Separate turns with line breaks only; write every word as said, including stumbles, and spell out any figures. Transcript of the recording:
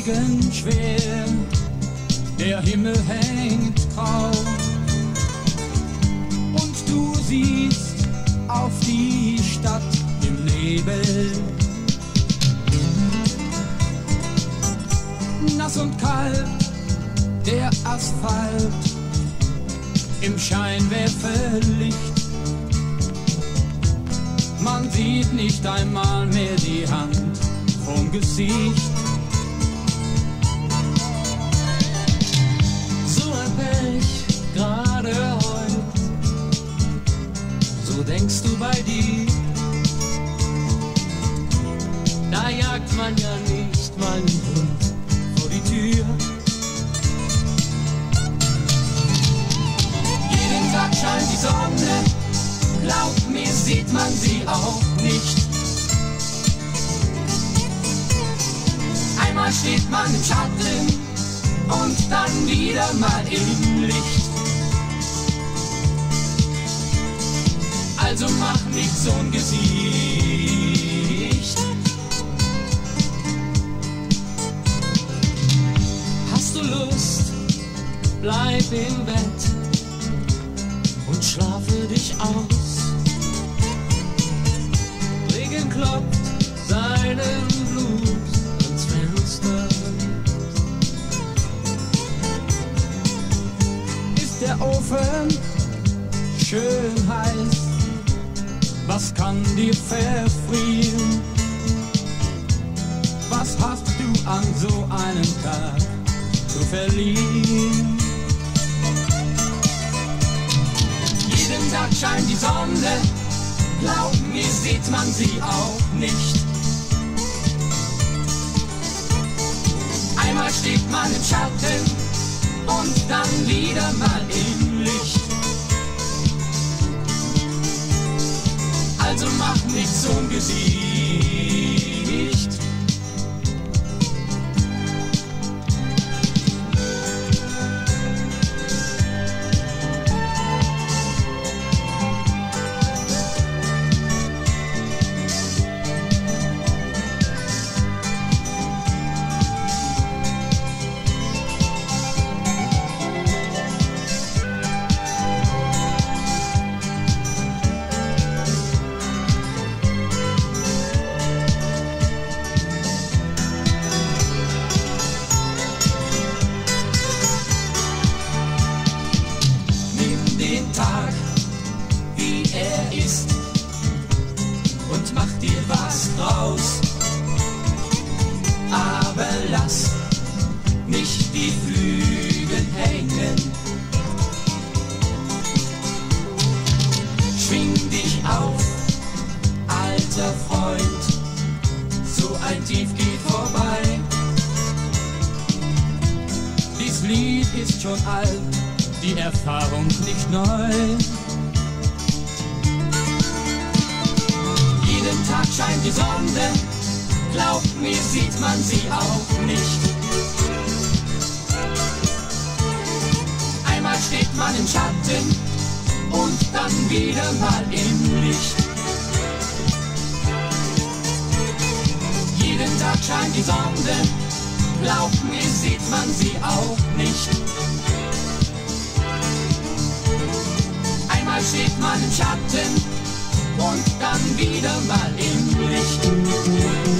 Regen schwer, der Himmel hängt grau und du siehst auf die Stadt im Nebel. Nass und kalt, der Asphalt im Scheinwerferlicht. Man sieht nicht einmal mehr die Hand vom Gesicht. So ein Pech, gerade heute, so denkst du bei dir. Da jagt man ja nicht mal einen Hund vor die Tür. Jeden Tag scheint die Sonne, glaub mir, sieht man sie auch nicht. Einmal steht man im Schatten und dann wieder mal im Licht. Also mach nicht so ein Gesicht. Hast du Lust, bleib im Bett und schlafe dich aus. Regen klopft seinen Blues ans Fenster. Ist der Ofen schön heiß, was kann dir verfrieren? Was hast du an so einem Tag zu verlieren? Jeden Tag scheint die Sonne, glaub mir, sieht man sie auch nicht. Einmal steht man im Schatten und dann wieder mal im Licht. Also mach nicht so ein Gesicht.
Steht man im Schatten und dann wieder mal im Licht.